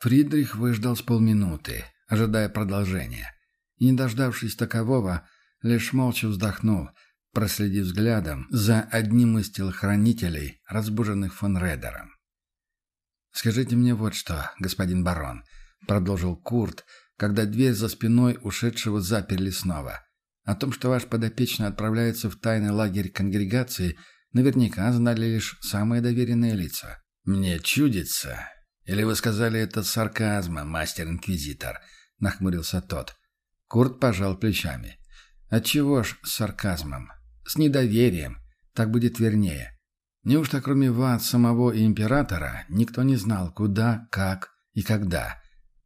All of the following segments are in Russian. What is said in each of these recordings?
Фридрих выждал с полминуты, ожидая продолжения, и, не дождавшись такового, лишь молча вздохнул, проследив взглядом за одним из телохранителей, разбуженных фон Редером. «Скажите мне вот что, господин барон», — продолжил Курт, когда дверь за спиной ушедшего заперли снова. «О том, что ваш подопечный отправляется в тайный лагерь конгрегации, наверняка знали лишь самые доверенные лица». «Мне чудится. Или вы сказали это с сарказмом, мастер-инквизитор?» — нахмурился тот. Курт пожал плечами. «Отчего ж с сарказмом? С недоверием. Так будет вернее. Неужто кроме вас, самого и императора, никто не знал, куда, как и когда?»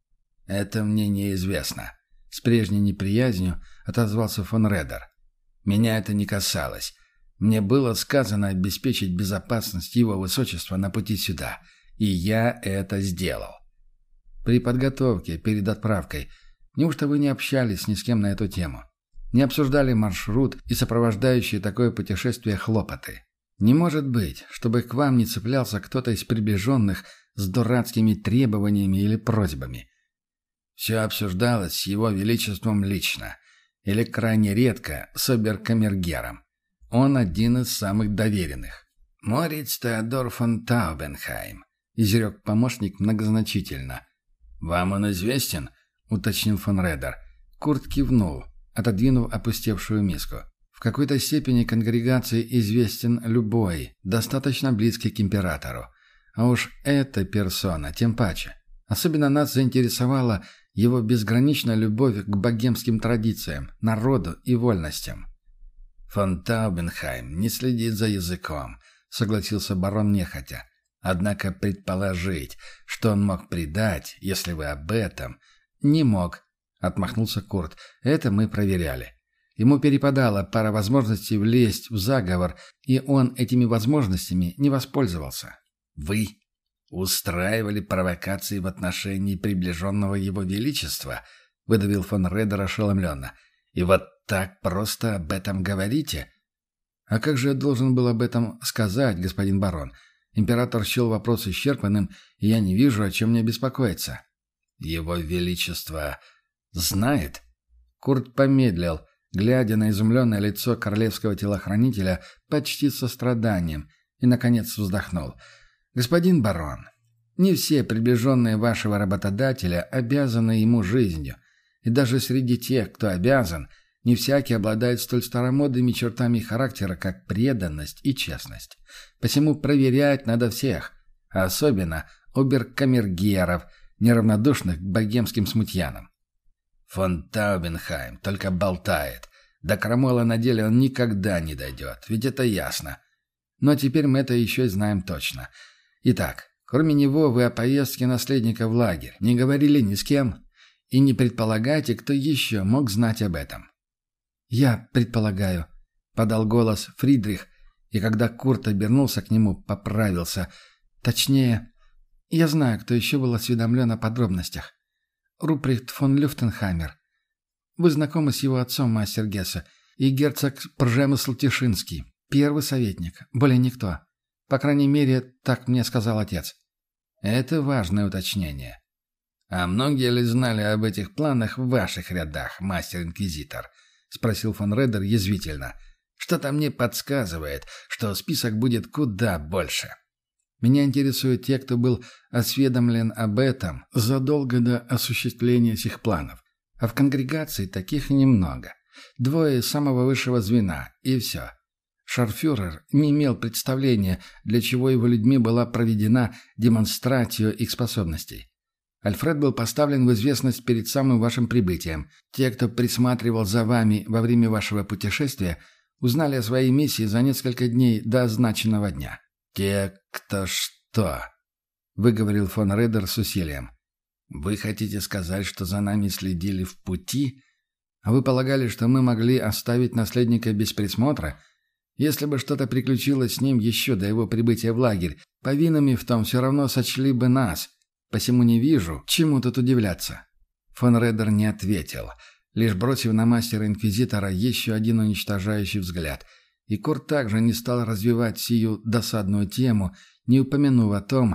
«Это мне неизвестно», — с прежней неприязнью отозвался фон Редер. «Меня это не касалось. Мне было сказано обеспечить безопасность его высочества на пути сюда, и я это сделал». «При подготовке, перед отправкой, неужто вы не общались ни с кем на эту тему? Не обсуждали маршрут и сопровождающие такое путешествие хлопоты? Не может быть, чтобы к вам не цеплялся кто-то из приближенных с дурацкими требованиями или просьбами. Все обсуждалось с его величеством лично, или крайне редко с оберкамергером. Он один из самых доверенных. «Мориц Теодор фон Таубенхайм», — изрек помощник многозначительно. «Вам он известен?» — уточнил фон Редер. Курт кивнул, отодвинув опустевшую миску. «В какой-то степени конгрегации известен любой, достаточно близкий к императору. А уж эта персона тем паче. Особенно нас заинтересовала его безграничная любовь к богемским традициям, народу и вольностям». «Фон Таубенхайм не следит за языком», — согласился барон нехотя. «Однако предположить, что он мог предать, если вы об этом...» «Не мог», — отмахнулся Курт. «Это мы проверяли. Ему перепадала пара возможностей влезть в заговор, и он этими возможностями не воспользовался». «Вы устраивали провокации в отношении приближенного его величества?» — выдавил фон Редер ошеломленно. «И вот так просто об этом говорите?» «А как же я должен был об этом сказать, господин барон? Император счел вопрос исчерпанным, и я не вижу, о чем мне беспокоиться». «Его величество знает?» Курт помедлил, глядя на изумленное лицо королевского телохранителя почти со страданием, и, наконец, вздохнул. «Господин барон, не все приближенные вашего работодателя обязаны ему жизнью, и даже среди тех, кто обязан, не всякий обладает столь старомодными чертами характера, как преданность и честность. Посему проверять надо всех, а особенно оберкамергеров, неравнодушных к богемским смутьянам». «Фон Таубенхайм только болтает. До крамола на деле он никогда не дойдет, ведь это ясно. Но теперь мы это еще и знаем точно. Итак, кроме него вы о поездке наследника в лагерь не говорили ни с кем, и не предполагайте, кто еще мог знать об этом». «Я предполагаю», — подал голос Фридрих, и когда Курт обернулся к нему, поправился. «Точнее, я знаю, кто еще был осведомлен о подробностях. Руприхт фон Люфтенхаймер. Вы знакомы с его отцом, мастер Гессе, и герцог Пржемысл-Тишинский, первый советник, более никто. По крайней мере, так мне сказал отец». «Это важное уточнение. А многие ли знали об этих планах в ваших рядах, мастер-инквизитор?» — спросил фон Редер язвительно. «Что-то мне подсказывает, что список будет куда больше». «Меня интересуют те, кто был осведомлен об этом задолго до осуществления сих планов. А в конгрегации таких немного. 2 из самого высшего звена, и все. Шарфюрер не имел представления, для чего его людьми была проведена демонстрация их способностей. Альфред был поставлен в известность перед самым вашим прибытием. Те, кто присматривал за вами во время вашего путешествия, узнали о своей миссии за несколько дней до означенного дня». «Те, кто что?» — выговорил фон Редер с усилием. «Вы хотите сказать, что за нами следили в пути? А вы полагали, что мы могли оставить наследника без присмотра? Если бы что-то приключилось с ним еще до его прибытия в лагерь, повинными в том все равно сочли бы нас. Посему не вижу, чему тут удивляться». Фон Редер не ответил, лишь бросив на мастера-инквизитора еще один уничтожающий взгляд — и Курт также не стал развивать сию досадную тему, не упомянув о том,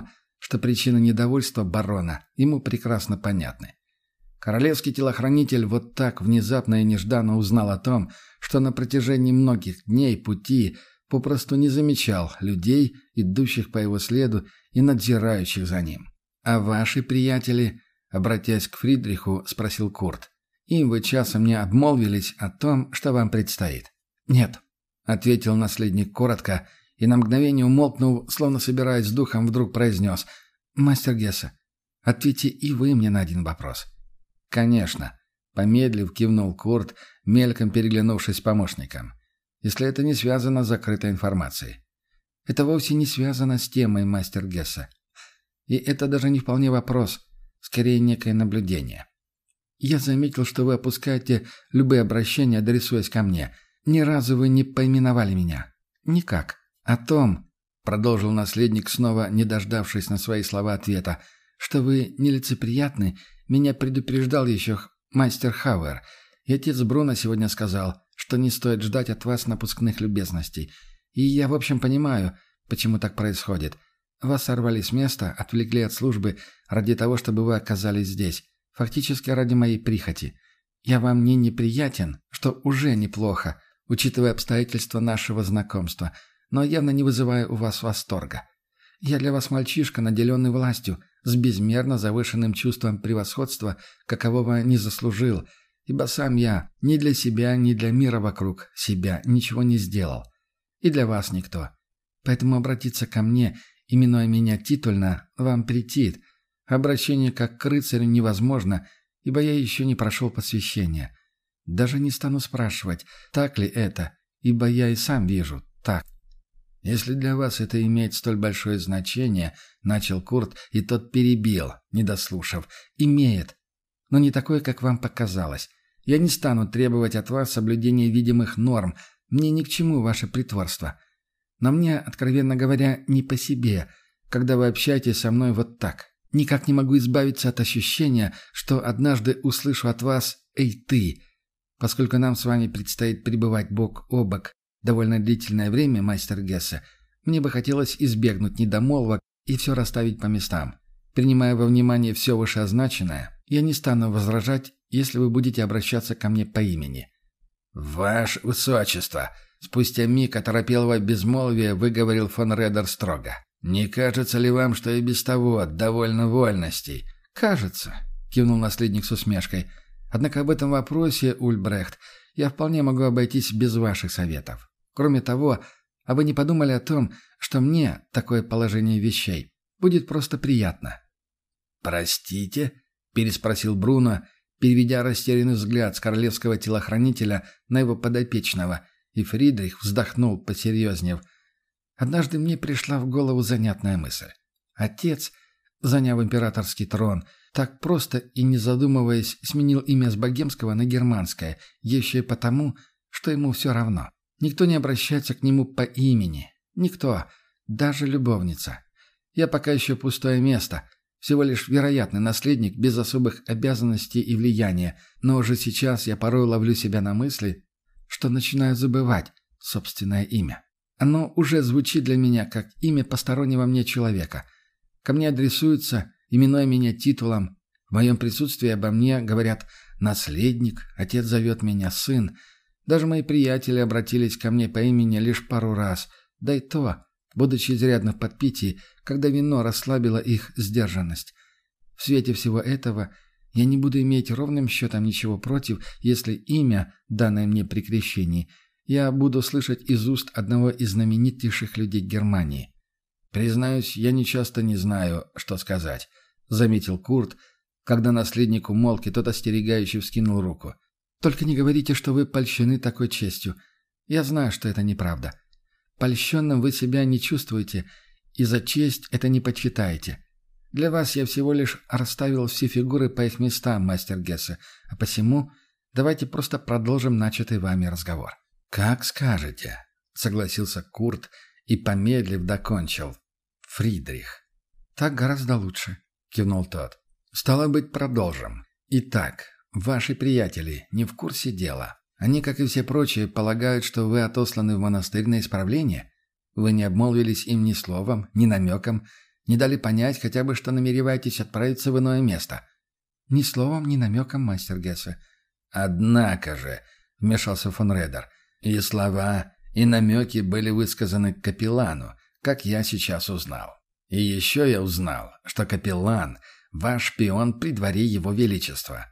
что причины недовольства барона ему прекрасно понятны. Королевский телохранитель вот так внезапно и нежданно узнал о том, что на протяжении многих дней пути попросту не замечал людей, идущих по его следу и надзирающих за ним. «А ваши приятели?» — обратясь к Фридриху, спросил Курт. «Им вы часом не обмолвились о том, что вам предстоит?» «Нет», — ответил наследник коротко и на мгновение умолкнув, словно собираясь с духом, вдруг произнес: «Мастер Гессе, ответьте и вы мне на один вопрос». «Конечно», — помедлив кивнул Курт, мельком переглянувшись с помощником. «Если это не связано с закрытой информацией». «Это вовсе не связано с темой, мастер Гессе. И это даже не вполне вопрос, скорее некое наблюдение. Я заметил, что вы опускаете любые обращения, адресуясь ко мне. Ни разу вы не поименовали меня. Никак. О том, — продолжил наследник, снова не дождавшись на свои слова ответа, — что вы нелицеприятны, меня предупреждал еще мастер Хауэр, и отец Бруно сегодня сказал, что не стоит ждать от вас напускных любезностей. И я, в общем, понимаю, почему так происходит. Вас сорвали с места, отвлекли от службы ради того, чтобы вы оказались здесь. Фактически ради моей прихоти. Я вам не неприятен, что уже неплохо, учитывая обстоятельства нашего знакомства, но явно не вызываю у вас восторга. Я для вас мальчишка, наделенный властью, с безмерно завышенным чувством превосходства, какового не заслужил, ибо сам я ни для себя, ни для мира вокруг себя ничего не сделал. И для вас никто. Поэтому обратиться ко мне, именуя меня титульно, вам претит. Обращение как к рыцарю невозможно, ибо я еще не прошел посвящение. Даже не стану спрашивать, так ли это, ибо я и сам вижу, так. «Если для вас это имеет столь большое значение», — начал Курт, и тот перебил, не дослушав. «Имеет. Но не такое, как вам показалось. Я не стану требовать от вас соблюдения видимых норм. Мне ни к чему ваше притворство. Но мне, откровенно говоря, не по себе, когда вы общаетесь со мной вот так. Никак не могу избавиться от ощущения, что однажды услышу от вас «Эй, ты!». Поскольку нам с вами предстоит пребывать бок о бок довольно длительное время, мастер Гессе, мне бы хотелось избегнуть недомолвок и все расставить по местам. Принимая во внимание все вышеозначенное, я не стану возражать, если вы будете обращаться ко мне по имени». «Ваше Высочество!» — спустя миг оторопелого безмолвия выговорил фон Редер строго. «Не кажется ли вам, что и без того довольно вольностей?» «Кажется», — кивнул наследник с усмешкой. «Однако об этом вопросе, Ульбрехт, я вполне могу обойтись без ваших советов. Кроме того, а вы не подумали о том, что мне такое положение вещей будет просто приятно?» «Простите?» — переспросил Бруно, переведя растерянный взгляд с королевского телохранителя на его подопечного, и Фридрих вздохнул, посерьезнев. «Однажды мне пришла в голову занятная мысль. Отец, заняв императорский трон, так просто и не задумываясь, сменил имя с богемского на германское, еще и потому, что ему все равно. Никто не обращается к нему по имени. Никто. Даже любовница. Я пока еще пустое место. Всего лишь вероятный наследник без особых обязанностей и влияния. Но уже сейчас я порой ловлю себя на мысли, что начинаю забывать собственное имя. Оно уже звучит для меня как имя постороннего мне человека. Ко мне адресуются, именуя меня титулом. В моем присутствии обо мне говорят «наследник», отец зовет меня «сын». Даже мои приятели обратились ко мне по имени лишь пару раз, да и то, будучи изрядно в подпитии, когда вино расслабило их сдержанность. В свете всего этого я не буду иметь ровным счетом ничего против, если имя, данное мне при крещении, я буду слышать из уст одного из знаменитейших людей Германии. «Признаюсь, я часто не знаю, что сказать», — заметил Курт, когда наследник умолк, и тот остерегающе вскинул руку. «Только не говорите, что вы польщены такой честью. Я знаю, что это неправда. Польщенным вы себя не чувствуете, и за честь это не почитаете. Для вас я всего лишь расставил все фигуры по их местам, мастер Гессе, а посему давайте просто продолжим начатый вами разговор». «Как скажете», — согласился Курт и, помедлив, докончил. «Фридрих». «Так гораздо лучше», — кивнул тот. «Стало быть, продолжим. Итак, ваши приятели не в курсе дела. Они, как и все прочие, полагают, что вы отосланы в монастырь на исправление? Вы не обмолвились им ни словом, ни намеком, Не дали понять хотя бы, что намереваетесь отправиться в иное место». «Ни словом, ни намеком, мастер Гессе». «Однако же», — вмешался фон Редер, — «и слова, и намеки были высказаны капеллану, как я сейчас узнал. И еще я узнал, что капеллан — ваш шпион при дворе его величества».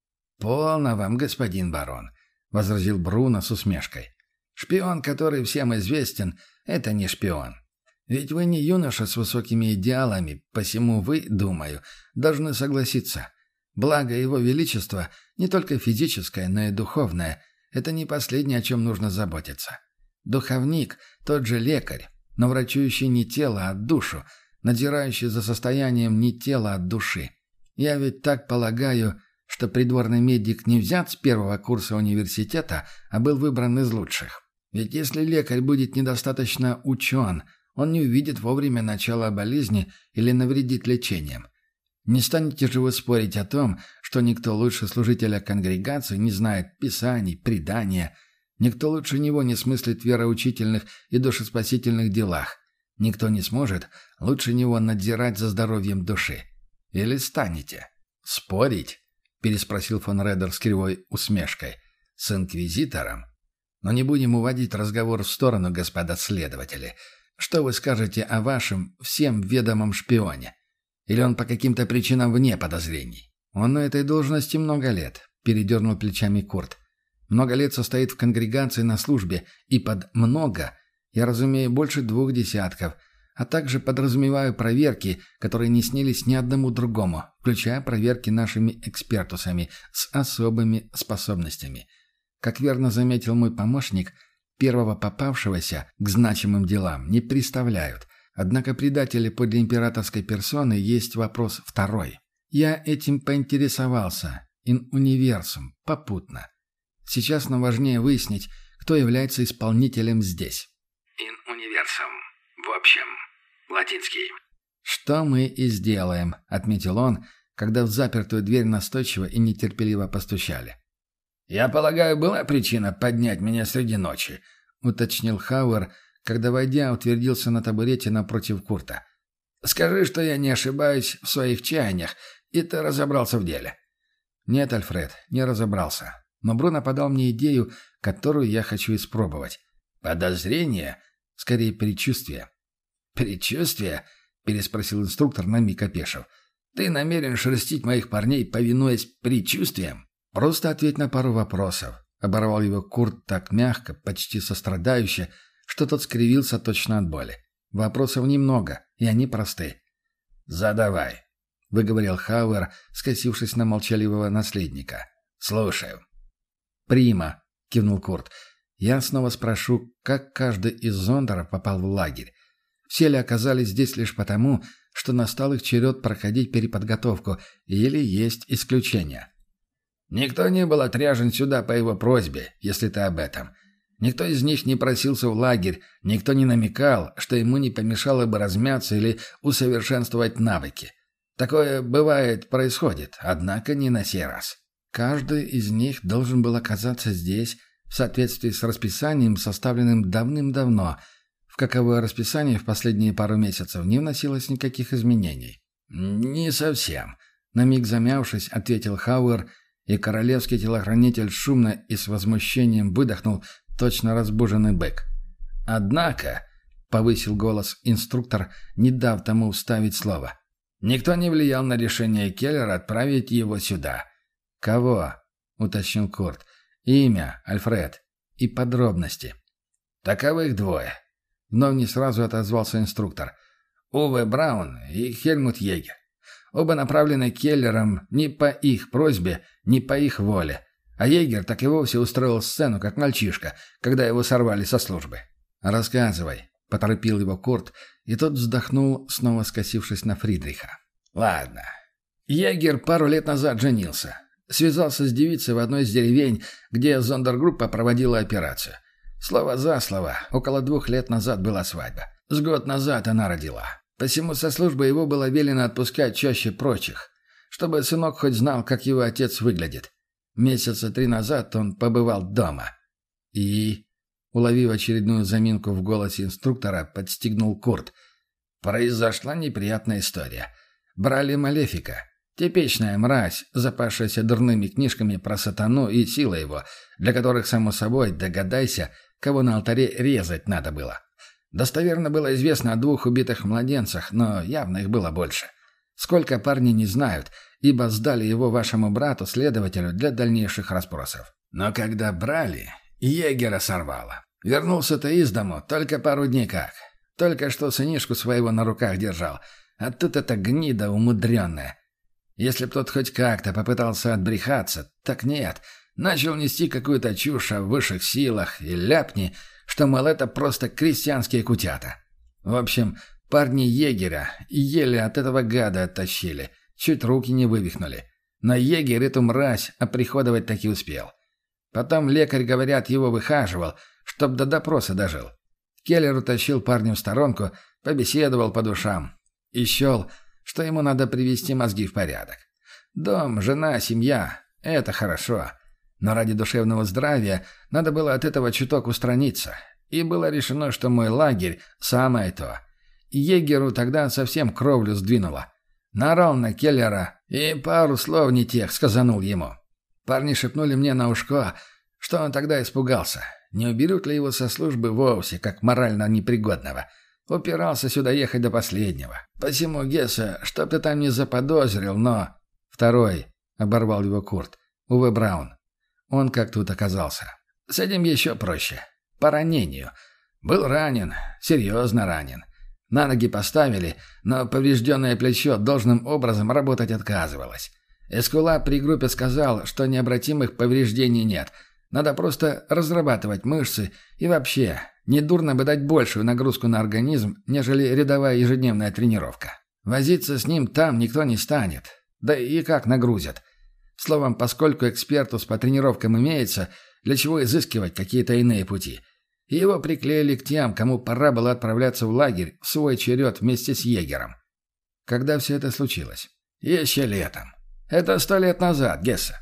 «Полно вам, господин барон», — возразил Бруно с усмешкой. «Шпион, который всем известен, — это не шпион. Ведь вы не юноша с высокими идеалами, посему вы, думаю, должны согласиться. Благо его величества, не только физическое, но и духовное, это не последнее, о чем нужно заботиться. Духовник – тот же лекарь, но врачующий не тело, а душу, надзирающий за состоянием не тела, а души. Я ведь так полагаю, что придворный медик не взят с первого курса университета, а был выбран из лучших. Ведь если лекарь будет недостаточно учен, он не увидит вовремя начала болезни или навредит лечением. Не станете же вы спорить о том, что никто лучше служителя конгрегации не знает писаний, предания, никто лучше него не смыслит в вероучительных и душеспасительных делах, никто не сможет лучше него надзирать за здоровьем души. Или станете? «Спорить?» — переспросил фон Редер с кривой усмешкой. «С инквизитором? Но не будем уводить разговор в сторону, господа следователи. Что вы скажете о вашем всем ведомом шпионе? Или он по каким-то причинам вне подозрений?» «Он на этой должности много лет», — передернул плечами Курт. «Много лет состоит в конгрегации на службе, и под «много» я разумею больше 2 десятков, а также подразумеваю проверки, которые не снились ни одному другому, включая проверки нашими экспертусами с особыми способностями. Как верно заметил мой помощник, первого попавшегося к значимым делам не представляют. Однако предатели подле императорской персоны есть вопрос второй. Я этим поинтересовался, ин универсум, попутно. Сейчас нам важнее выяснить, кто является исполнителем здесь». «Ин универсум. В общем, латинский». «Что мы и сделаем», — отметил он, когда в запертую дверь настойчиво и нетерпеливо постучали. «Я полагаю, была причина поднять меня среди ночи», — уточнил Хауэр, когда, войдя, утвердился на табурете напротив Курта. «Скажи, что я не ошибаюсь в своих чаяниях, и ты разобрался в деле». «Нет, Альфред, не разобрался. Но Бруно подал мне идею, которую я хочу испробовать». «Подозрение?» «Скорее, предчувствие». «Предчувствие?» — переспросил инструктор, на миг опешив. «Ты намерен шерстить моих парней, повинуясь предчувствиям?» «Просто ответь на пару вопросов», — оборвал его Курт так мягко, почти сострадающе, что тот скривился точно от боли. «Вопросов немного, и они просты». «Задавай», — выговорил Хауэр, скосившись на молчаливого наследника. «Слушаю». «Прима», — кивнул Курт. «Я снова спрошу, как каждый из зондеров попал в лагерь. Все ли оказались здесь лишь потому, что настал их черед проходить переподготовку, или есть исключения?» «Никто не был отряжен сюда по его просьбе, если ты об этом. Никто из них не просился в лагерь, никто не намекал, что ему не помешало бы размяться или усовершенствовать навыки. Такое бывает, происходит, однако не на сей раз». «Каждый из них должен был оказаться здесь в соответствии с расписанием, составленным давным-давно. В каковое расписание в последние пару месяцев не вносилось никаких изменений». «Не совсем», — на миг замявшись, ответил Хауэр, и королевский телохранитель шумно и с возмущением выдохнул, точно разбуженный бык. «Однако», — повысил голос инструктор, не дав тому вставить слово, «никто не влиял на решение Келлера отправить его сюда». «Кого?» — уточнил Курт. «Имя, Альфред. И подробности». «Таковых 2. Вновь не сразу отозвался инструктор. Уве Браун и Хельмут Егер. Оба направлены Келлером не по их просьбе, не по их воле. А Егер так и вовсе устроил сцену, как мальчишка, когда его сорвали со службы. «Рассказывай», — поторопил его Курт, и тот вздохнул, снова скосившись на Фридриха. «Ладно. Егер пару лет назад женился. Связался с девицей в одной из деревень, где зондергруппа проводила операцию. Слово за слово, около 2 лет назад была свадьба. С год назад она родила. Посему со службы его было велено отпускать чаще прочих, чтобы сынок хоть знал, как его отец выглядит. Месяца 3 назад он побывал дома». И, уловив очередную заминку в голосе инструктора, подстегнул Курт. произошла неприятная история. Брали Малефика. Типичная мразь, запавшаяся дурными книжками про сатану и силы его, для которых, само собой, догадайся, кого на алтаре резать надо было. Достоверно было известно о 2 убитых младенцах, но явно их было больше. Сколько парни не знают, ибо сдали его вашему брату-следователю для дальнейших расспросов. Но когда брали, егера сорвало. Вернулся-то из дому только пару дней как. Только что сынишку своего на руках держал, а тут эта гнида умудренная. Если б тот хоть как-то попытался отбрехаться, так нет. Начал нести какую-то чушь о высших силах и ляпни, что, мол, это просто крестьянские кутята. В общем, парни егеря еле от этого гада оттащили, чуть руки не вывихнули. Но егерь эту мразь оприходовать таки успел. Потом лекарь, говорят, его выхаживал, чтоб до допроса дожил. Келлер утащил парня в сторонку, побеседовал по душам. И счел, что ему надо привести мозги в порядок. Дом, жена, семья — это хорошо. Но ради душевного здравия надо было от этого чуток устраниться. И было решено, что мой лагерь — самое то. Егеру тогда совсем кровлю сдвинуло. Наорал на Келлера и пару слов не тех сказанул ему. Парни шепнули мне на ушко, что он тогда испугался. Не уберут ли его со службы вовсе, как морально непригодного? Упирался сюда ехать до последнего. Посему, Гесса, чтоб ты там не заподозрил, но... Второй, — оборвал его Курт, — Уве Браун. Он как тут оказался. С этим еще проще. По ранению. Был ранен, серьезно ранен. На ноги поставили, но поврежденное плечо должным образом работать отказывалось. Эскулап при группе сказал, что необратимых повреждений нет. Надо просто разрабатывать мышцы и вообще, недурно бы дать большую нагрузку на организм, нежели рядовая ежедневная тренировка. Возиться с ним там никто не станет. Да и как нагрузят? Словом, поскольку экспертус по тренировкам имеется, для чего изыскивать какие-то иные пути? Его приклеили к тем, кому пора было отправляться в лагерь в свой черед вместе с егерем. Когда все это случилось? Еще летом. Это 100 лет назад, Гесса.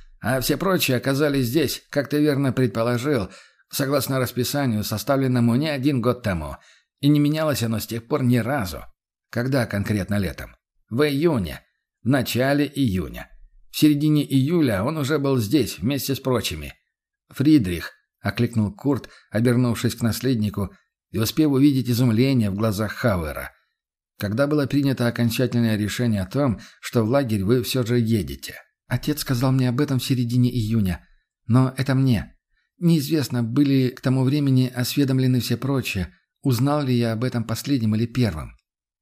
А все прочие оказались здесь, как ты верно предположил, согласно расписанию, составленному не 1 год тому. И не менялось оно с тех пор ни разу. Когда конкретно летом? В июне. В начале июня. В середине июля он уже был здесь, вместе с прочими. «Фридрих», — окликнул Курт, обернувшись к наследнику, и успев увидеть изумление в глазах Хауэра. «Когда было принято окончательное решение о том, что в лагерь вы все же едете?» «Отец сказал мне об этом в середине июня. Но это мне. Неизвестно, были к тому времени осведомлены все прочие, узнал ли я об этом последним или первым».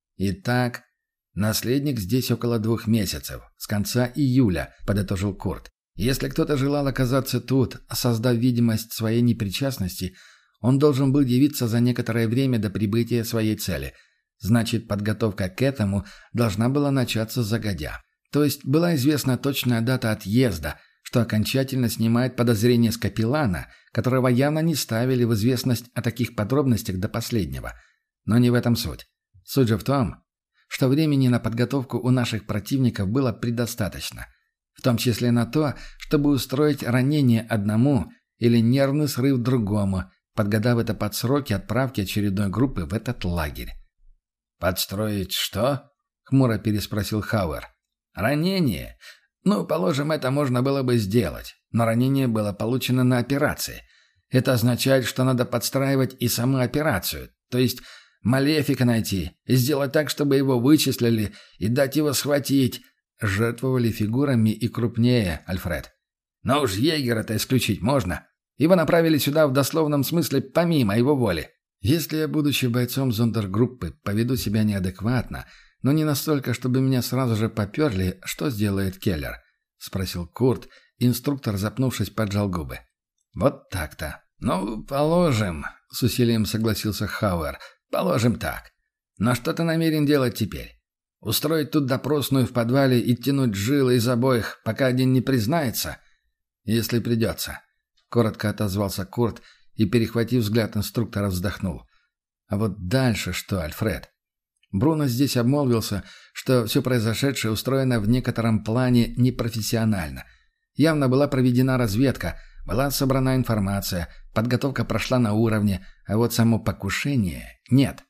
«Итак, наследник здесь около 2 месяцев, с конца июля», — подытожил Курт. «Если кто-то желал оказаться тут, создав видимость своей непричастности, он должен был явиться за некоторое время до прибытия своей цели. Значит, подготовка к этому должна была начаться загодя. То есть была известна точная дата отъезда, что окончательно снимает подозрение с капеллана, которого явно не ставили в известность о таких подробностях до последнего. Но не в этом суть. Суть же в том, что времени на подготовку у наших противников было предостаточно. В том числе на то, чтобы устроить ранение одному или нервный срыв другому, подгадав это под сроки отправки очередной группы в этот лагерь. «Подстроить что?» — хмуро переспросил Хауэр. «Ранение? Ну, положим, это можно было бы сделать, но ранение было получено на операции. Это означает, что надо подстраивать и саму операцию, то есть Малефика найти и сделать так, чтобы его вычислили и дать его схватить. Жертвовали фигурами и крупнее, Альфред. Но уж егера-то исключить можно. Его направили сюда в дословном смысле помимо его воли. Если я, будучи бойцом зондергруппы, поведу себя неадекватно, но не настолько, чтобы меня сразу же поперли, что сделает Келлер?» — спросил Курт. Инструктор, запнувшись, поджал губы. «Вот так-то. Ну, положим», — с усилием согласился Хауэр. «Положим так. Но что ты намерен делать теперь? Устроить тут допросную в подвале и тянуть жилы из обоих, пока один не признается?» «Если придется», — коротко отозвался Курт и, перехватив взгляд инструктора, вздохнул. «А вот дальше что, Альфред?» Бруно здесь обмолвился, что все произошедшее устроено в некотором плане непрофессионально. Явно была проведена разведка, была собрана информация, подготовка прошла на уровне, а вот само покушение — нет.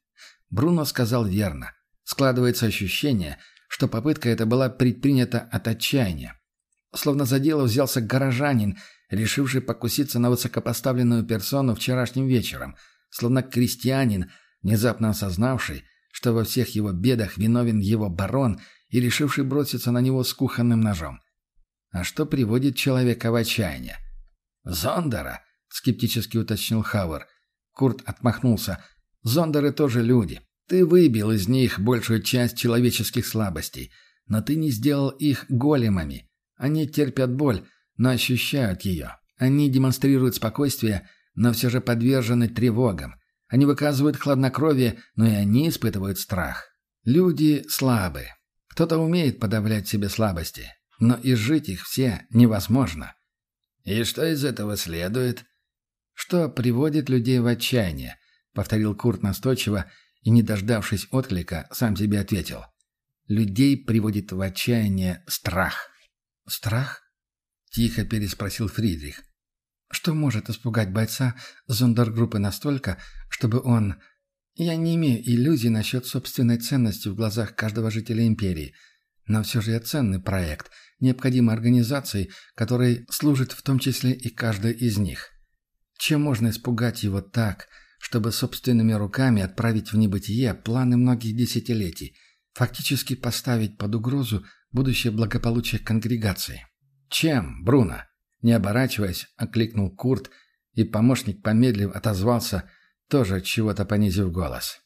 Бруно сказал верно. Складывается ощущение, что попытка эта была предпринята от отчаяния. Словно за дело взялся горожанин, решивший покуситься на высокопоставленную персону вчерашним вечером, словно крестьянин, внезапно осознавший, что во всех его бедах виновен его барон и решивший броситься на него с кухонным ножом. А что приводит человека в отчаяние? «Зондера?» — скептически уточнил Хауэр. Курт отмахнулся. «Зондеры тоже люди. Ты выбил из них большую часть человеческих слабостей, но ты не сделал их големами. Они терпят боль, но ощущают ее. Они демонстрируют спокойствие, но все же подвержены тревогам. Они выказывают хладнокровие, но и они испытывают страх. Люди слабы. Кто-то умеет подавлять в себе слабости, но изжить их все невозможно. И что из этого следует? Что приводит людей в отчаяние, повторил Курт настойчиво и, не дождавшись отклика, сам себе ответил. Людей приводит в отчаяние страх. «Страх?» — тихо переспросил Фридрих. «Что может испугать бойца зондергруппы настолько, чтобы он...» «Я не имею иллюзий насчет собственной ценности в глазах каждого жителя империи, но все же я ценный проект, необходимой организации, которой служит в том числе и каждый из них. Чем можно испугать его так, чтобы собственными руками отправить в небытие планы многих десятилетий, фактически поставить под угрозу будущее благополучие конгрегации? Чем, Бруно?» Не оборачиваясь, окликнул Курт, и помощник, помедлив, отозвался, тоже от чего-то понизив голос.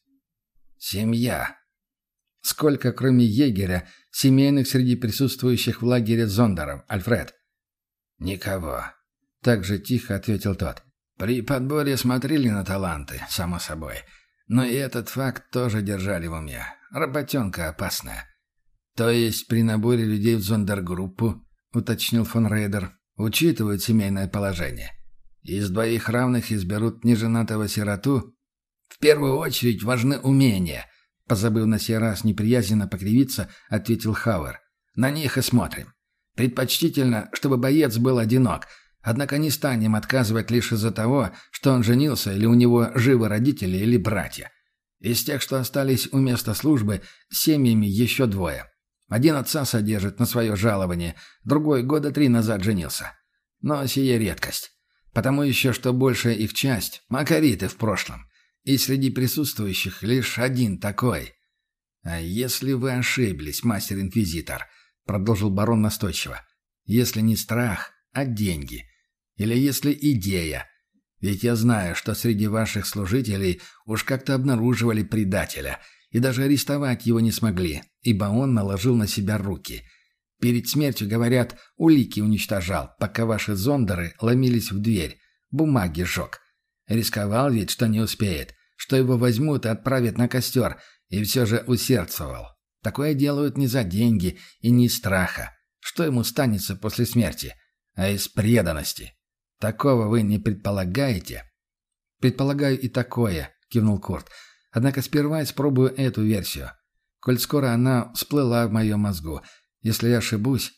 «Семья. Сколько, кроме егеря, семейных среди присутствующих в лагере зондеров, Альфред?» «Никого», — так же тихо ответил тот. «При подборе смотрели на таланты, само собой. Но и этот факт тоже держали в уме. Работенка опасная». «То есть при наборе людей в зондергруппу», — уточнил фон Рейдер, — «учитывают семейное положение. Из двоих равных изберут неженатого сироту. В первую очередь важны умения», — позабыв на сей раз неприязненно покривиться, ответил Хауэр. «На них и смотрим. Предпочтительно, чтобы боец был одинок, однако не станем отказывать лишь из-за того, что он женился или у него живы родители или братья. Из тех, что остались у места службы, с семьями еще двое. Один отца содержит на свое жалование, другой 3 года назад женился. Но сие редкость. Потому еще, что большая их часть – макариты в прошлом. И среди присутствующих лишь один такой. «А если вы ошиблись, мастер-инквизитор?» – продолжил барон настойчиво. «Если не страх, а деньги. Или если идея. Ведь я знаю, что среди ваших служителей уж как-то обнаруживали предателя – и даже арестовать его не смогли, ибо он наложил на себя руки. Перед смертью, говорят, улики уничтожал, пока ваши зондеры ломились в дверь, бумаги сжег. Рисковал ведь, что не успеет, что его возьмут и отправят на костер, и все же усердствовал. Такое делают не за деньги и не из страха. Что ему станется после смерти? А из преданности. Такого вы не предполагаете?» «Предполагаю и такое», — кивнул Курт. «Однако сперва испробую эту версию. Коль скоро она всплыла в моем мозгу. Если я ошибусь,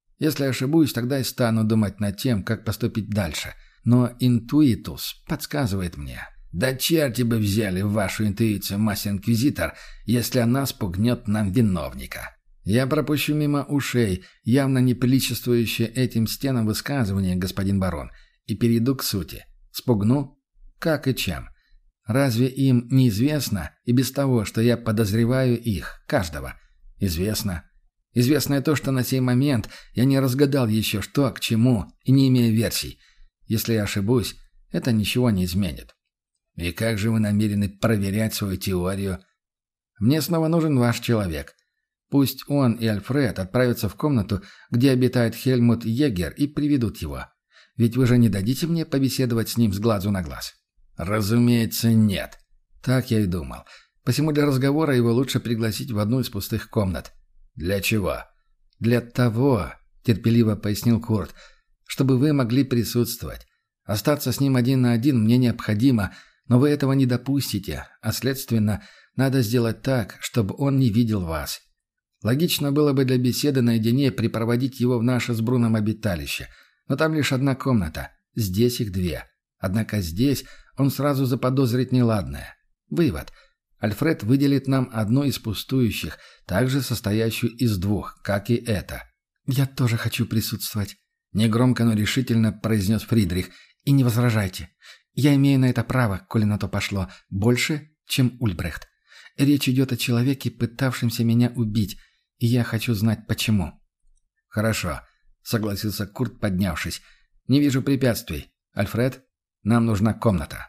тогда и стану думать над тем, как поступить дальше. Но интуитус подсказывает мне. Да черти бы взяли вашу интуицию, мастер-инквизитор, если она спугнет нам виновника. Я пропущу мимо ушей явно не приличествующее этим стенам высказывание, господин барон, и перейду к сути. Спугну? Как и чем? Разве им неизвестно и без того, что я подозреваю их, каждого? Известно. Известно и то, что на сей момент я не разгадал еще что, к чему, и не имею версий. Если я ошибусь, это ничего не изменит. И как же вы намерены проверять свою теорию? Мне снова нужен ваш человек. Пусть он и Альфред отправятся в комнату, где обитает Хельмут Егер, и приведут его. Ведь вы же не дадите мне побеседовать с ним с глазу на глаз? Разумеется, нет. Так я и думал. Посему для разговора его лучше пригласить в одну из пустых комнат. Для чего? Для того, терпеливо пояснил Курт, чтобы вы могли присутствовать. Остаться с ним один на один мне необходимо, но вы этого не допустите, а следственно, надо сделать так, чтобы он не видел вас. Логично было бы для беседы наедине припроводить его в наше с Бруном обиталище, но там лишь одна комната, здесь их две. Однако здесь он сразу заподозрит неладное. Вывод. Альфред выделит нам одну из пустующих, также состоящую из двух, как и эта». «Я тоже хочу присутствовать», — негромко, но решительно произнес Фридрих. «И не возражайте. Я имею на это право, коли на то пошло, больше, чем Ульбрехт. Речь идет о человеке, пытавшемся меня убить, и я хочу знать, почему». «Хорошо», — согласился Курт, поднявшись. «Не вижу препятствий. Альфред, нам нужна комната».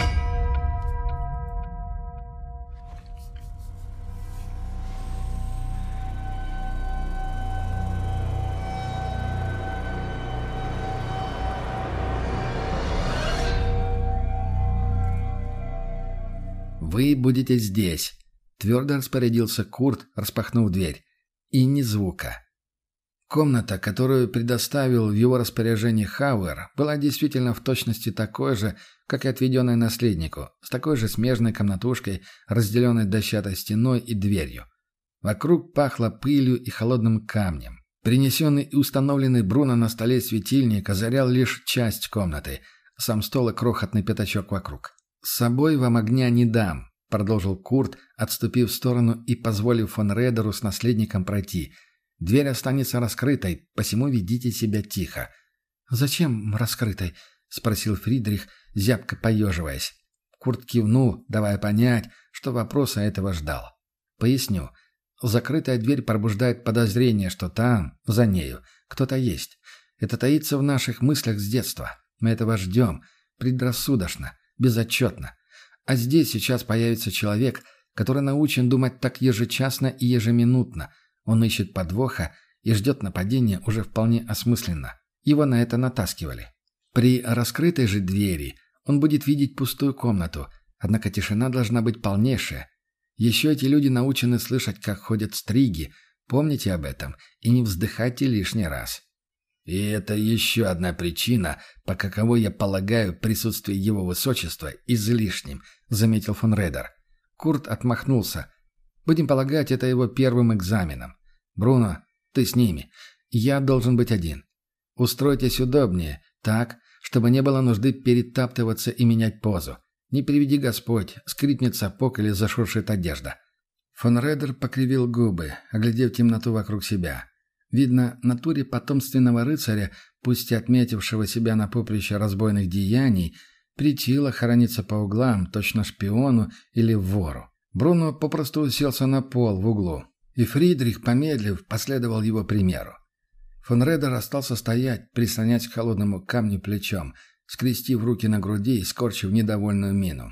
«Вы будете здесь», — твердо распорядился Курт, распахнув дверь. «И ни звука». Комната, которую предоставил в его распоряжение Хауэр, была действительно в точности такой же, как и отведенная наследнику, с такой же смежной комнатушкой, разделенной дощатой стеной и дверью. Вокруг пахло пылью и холодным камнем. Принесенный и установленный Бруно на столе светильник озарял лишь часть комнаты, сам стол и крохотный пятачок вокруг. «С собой вам огня не дам», — продолжил Курт, отступив в сторону и позволив фон Редеру с наследником пройти. «Дверь останется раскрытой, посему ведите себя тихо». «Зачем раскрытой?» — спросил Фридрих, зябко поеживаясь. Курт кивнул, давая понять, что вопроса этого ждал. «Поясню. Закрытая дверь пробуждает подозрение, что там, за нею, кто-то есть. Это таится в наших мыслях с детства. Мы этого ждем, предрассудочно, безотчетно. А здесь сейчас появится человек, который научен думать так ежечасно и ежеминутно. Он ищет подвоха и ждет нападения уже вполне осмысленно. Его на это натаскивали. При раскрытой же двери он будет видеть пустую комнату, однако тишина должна быть полнейшая. Еще эти люди научены слышать, как ходят стриги. Помните об этом и не вздыхайте лишний раз». «И это еще одна причина, по каковой я полагаю присутствие его высочества излишним», — заметил фон Редер. Курт отмахнулся. «Будем полагать, это его первым экзаменом. Бруно, ты с ними. Я должен быть один. Устройтесь удобнее, так, чтобы не было нужды перетаптываться и менять позу. Не приведи Господь, скрипнет сапог или зашуршит одежда». Фон Редер покривил губы, оглядев темноту вокруг себя. Видно, натуре потомственного рыцаря, пусть и отметившего себя на поприще разбойных деяний, притило хорониться по углам, точно шпиону или вору. Бруно попросту уселся на пол в углу, и Фридрих, помедлив, последовал его примеру. Фон Редер остался стоять, прислонясь к холодному камню плечом, скрестив руки на груди и скорчив недовольную мину.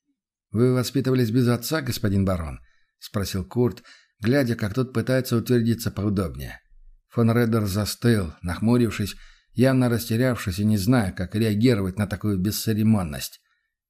«Вы воспитывались без отца, господин барон?» — спросил Курт, глядя, как тот пытается утвердиться поудобнее. Фон Редер застыл, нахмурившись, явно растерявшись и не зная, как реагировать на такую бесцеремонность.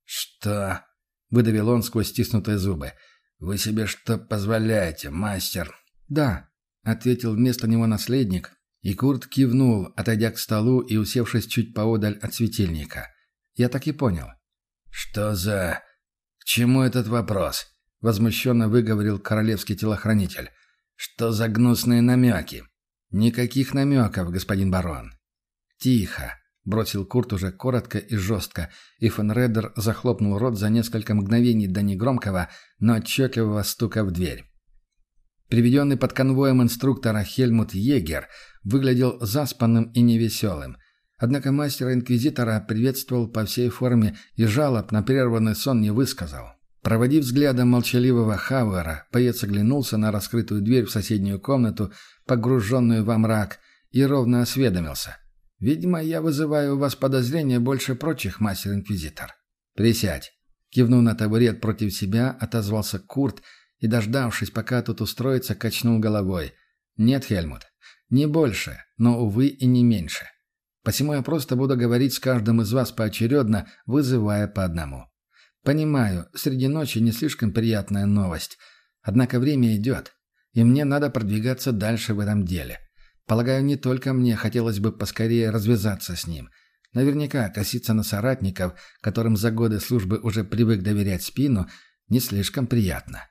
«Что?» — выдавил он сквозь стиснутые зубы. «Вы себе что позволяете, мастер?» «Да», — ответил вместо него наследник, и Курт кивнул, отойдя к столу и усевшись чуть поодаль от светильника. «Я так и понял». «Что за... К чему этот вопрос?» — возмущенно выговорил королевский телохранитель. «Что за гнусные намеки?» «Никаких намеков, господин барон». «Тихо», — бросил Курт уже коротко и жестко, и фон Редер захлопнул рот за несколько мгновений до негромкого, но отчетливого стука в дверь. Приведенный под конвоем инструктора Хельмут Егер выглядел заспанным и невеселым. Однако мастера-инквизитора приветствовал по всей форме и жалоб на прерванный сон не высказал. Проводив взглядом молчаливого Хауэра, боец оглянулся на раскрытую дверь в соседнюю комнату, погруженную во мрак, и ровно осведомился. «Видимо, я вызываю у вас подозрения больше прочих, мастер-инквизитор». «Присядь». Кивнув на табурет против себя, отозвался Курт и, дождавшись, пока тут устроится, качнул головой. «Нет, Хельмут, не больше, но, увы, и не меньше. Посему я просто буду говорить с каждым из вас поочередно, вызывая по одному. Понимаю, среди ночи не слишком приятная новость. Однако время идет, и мне надо продвигаться дальше в этом деле. Полагаю, не только мне хотелось бы поскорее развязаться с ним. Наверняка коситься на соратников, которым за годы службы уже привык доверять спину, не слишком приятно».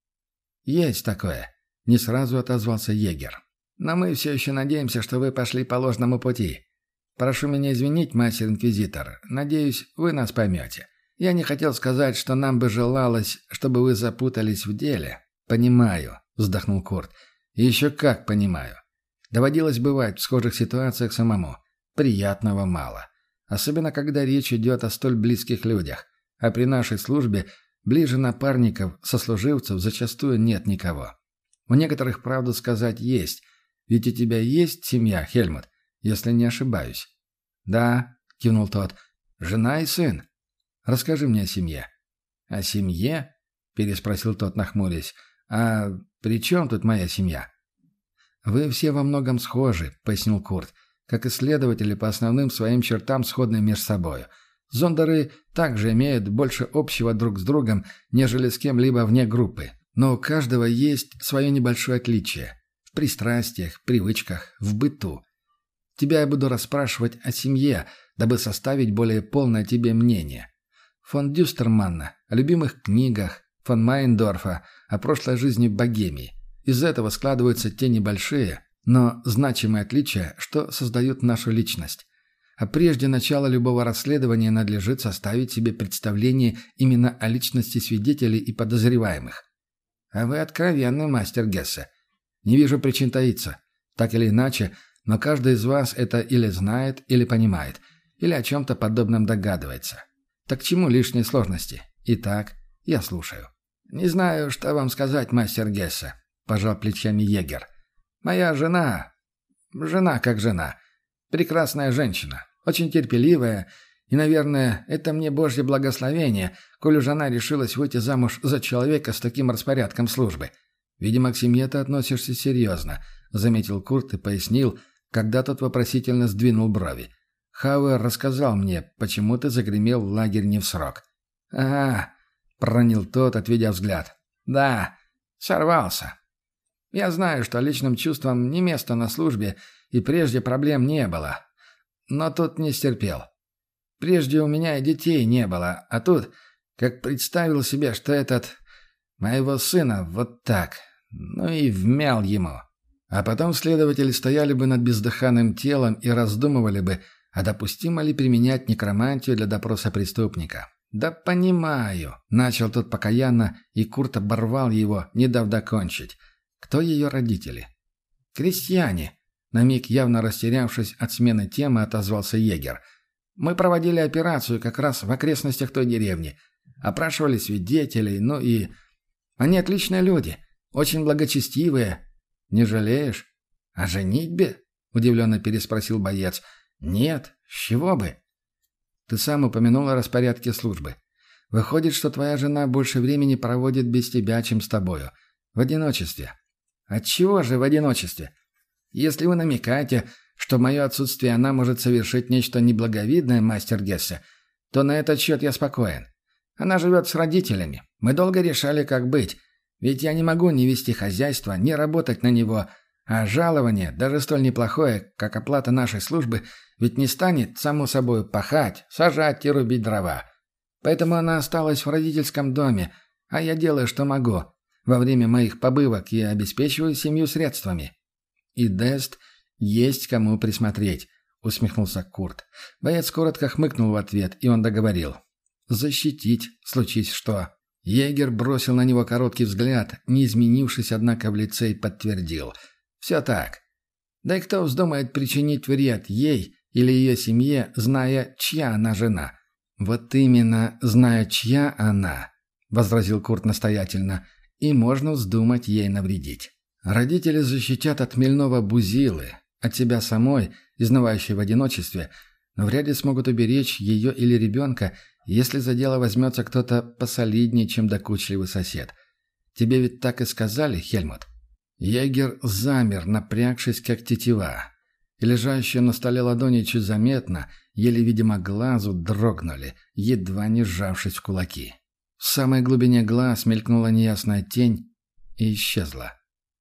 «Есть такое», — не сразу отозвался егерь. «Но мы все еще надеемся, что вы пошли по ложному пути. Прошу меня извинить, мастер-инквизитор. Надеюсь, вы нас поймете. Я не хотел сказать, что нам бы желалось, чтобы вы запутались в деле». «Понимаю», — вздохнул Курт. «И еще как понимаю. Доводилось бывать в схожих ситуациях самому. Приятного мало. Особенно, когда речь идет о столь близких людях. А при нашей службе ближе напарников, сослуживцев зачастую нет никого. У некоторых, правду сказать, есть. Ведь у тебя есть семья, Хельмут, если не ошибаюсь». «Да», — кивнул тот, — «жена и сын. Расскажи мне о семье». «О семье?» — переспросил тот, нахмурясь. «А при чем тут моя семья?» «Вы все во многом схожи», — пояснил Курт, «как исследователи по основным своим чертам сходны между собой. Зондеры также имеют больше общего друг с другом, нежели с кем-либо вне группы. Но у каждого есть свое небольшое отличие. В пристрастиях, привычках, в быту. Тебя я буду расспрашивать о семье, дабы составить более полное тебе мнение. Фон Дюстерманна, о любимых книгах, фон Майндорфа, о прошлой жизни в Богемии. Из этого складываются те небольшие, но значимые отличия, что создают нашу личность. А прежде начала любого расследования надлежит составить себе представление именно о личности свидетелей и подозреваемых. А вы откровенный мастер Гессе. Не вижу причин таиться. Так или иначе, но каждый из вас это или знает, или понимает, или о чем-то подобном догадывается. Так к чему лишние сложности? Итак, я слушаю. «Не знаю, что вам сказать, мастер Гессе», — пожал плечами егерь. «Моя жена... Жена как жена. Прекрасная женщина. Очень терпеливая. И, наверное, это мне божье благословение, коль уж она решилась выйти замуж за человека с таким распорядком службы. Видимо, к семье ты относишься серьезно», — заметил Курт и пояснил, когда тот вопросительно сдвинул брови. «Хауэр рассказал мне, почему ты загремел в лагерь не в срок». «Ага», — проронил тот, отведя взгляд. «Да, сорвался. Я знаю, что личным чувствам не место на службе, и прежде проблем не было. Но тут не стерпел. Прежде у меня и детей не было, а тут, как представил себе, что этот... моего сына вот так, ну и вмял ему». А потом следователи стояли бы над бездыханным телом и раздумывали бы, а допустимо ли применять некромантию для допроса преступника. «Да понимаю», — начал тот покаянно, и Курт оборвал его, не дав докончить. «Кто ее родители?» «Крестьяне», — на миг явно растерявшись от смены темы, отозвался егерь. «Мы проводили операцию как раз в окрестностях той деревни. Опрашивали свидетелей, ну и... Они отличные люди, очень благочестивые». «Не жалеешь?» «О женитьбе?» — удивленно переспросил боец. «Нет, с чего бы?» «Ты сам упомянул о распорядке службы. Выходит, что твоя жена больше времени проводит без тебя, чем с тобою. В одиночестве». «Отчего же в одиночестве? Если вы намекаете, что в мое отсутствие она может совершить нечто неблаговидное, мастер Гессе, то на этот счет я спокоен. Она живет с родителями. Мы долго решали, как быть. Ведь я не могу ни вести хозяйство, ни работать на него, а жалование, даже столь неплохое, как оплата нашей службы, ведь не станет, само собой, пахать, сажать и рубить дрова. Поэтому она осталась в родительском доме, а я делаю, что могу. Во время моих побывок я обеспечиваю семью средствами». «И Дест есть кому присмотреть», — усмехнулся Курт. Боец коротко хмыкнул в ответ, и он договорил. «Защитить, случись что». Егерь бросил на него короткий взгляд, не изменившись, однако, в лице, и подтвердил. «Все так. Да и кто вздумает причинить вред ей или ее семье, зная, чья она жена?» «Вот именно, зная, чья она», — возразил Курт настоятельно, — «и можно вздумать ей навредить. Родители защитят от хмельного Бузилы, от тебя самой, изнывающей в одиночестве, но вряд ли смогут уберечь ее или ребенка, если за дело возьмется кто-то посолиднее, чем докучливый сосед. Тебе ведь так и сказали, Хельмут?» Егерь замер, напрягшись, как тетива. И лежащие на столе ладони чуть заметно, еле видимо глазу, дрогнули, едва не сжавшись в кулаки. В самой глубине глаз мелькнула неясная тень и исчезла.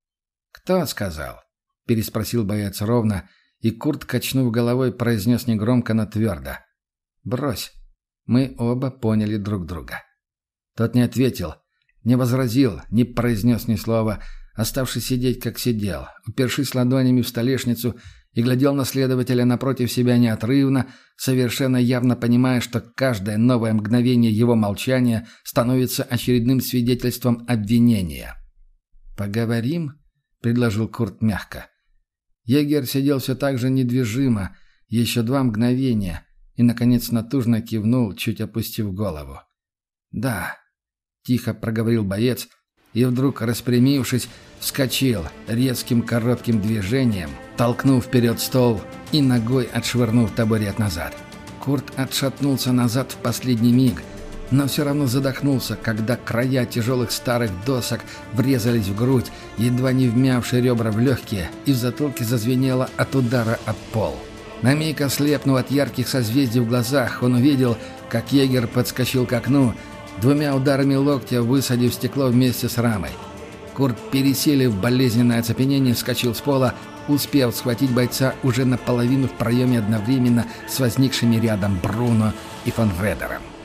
«Кто сказал?» — переспросил боец ровно, и Курт, качнув головой, произнес негромко, но твердо. «Брось. Мы оба поняли друг друга». Тот не ответил, не возразил, не произнес ни слова, оставшись сидеть, как сидел, упершись ладонями в столешницу и глядел на следователя напротив себя неотрывно, совершенно явно понимая, что каждое новое мгновение его молчания становится очередным свидетельством обвинения. «Поговорим?» — предложил Курт мягко. Егер сидел все так же недвижимо, еще 2 мгновения, и, наконец, натужно кивнул, чуть опустив голову. «Да», — тихо проговорил боец, и вдруг, распрямившись, вскочил резким коротким движением, толкнув вперед стол и ногой отшвырнув табурет назад. Курт отшатнулся назад в последний миг, но все равно задохнулся, когда края тяжелых старых досок врезались в грудь, едва не вмявши ребра в легкие, и в затылке зазвенело от удара об пол. На миг ослепнув от ярких созвездий в глазах, он увидел, как егерь подскочил к окну, 2 ударами локтя высадив стекло вместе с рамой. Курт, пересилив болезненное оцепенение, вскочил с пола, успев схватить бойца уже наполовину в проеме одновременно с возникшими рядом Бруно и фон Редером.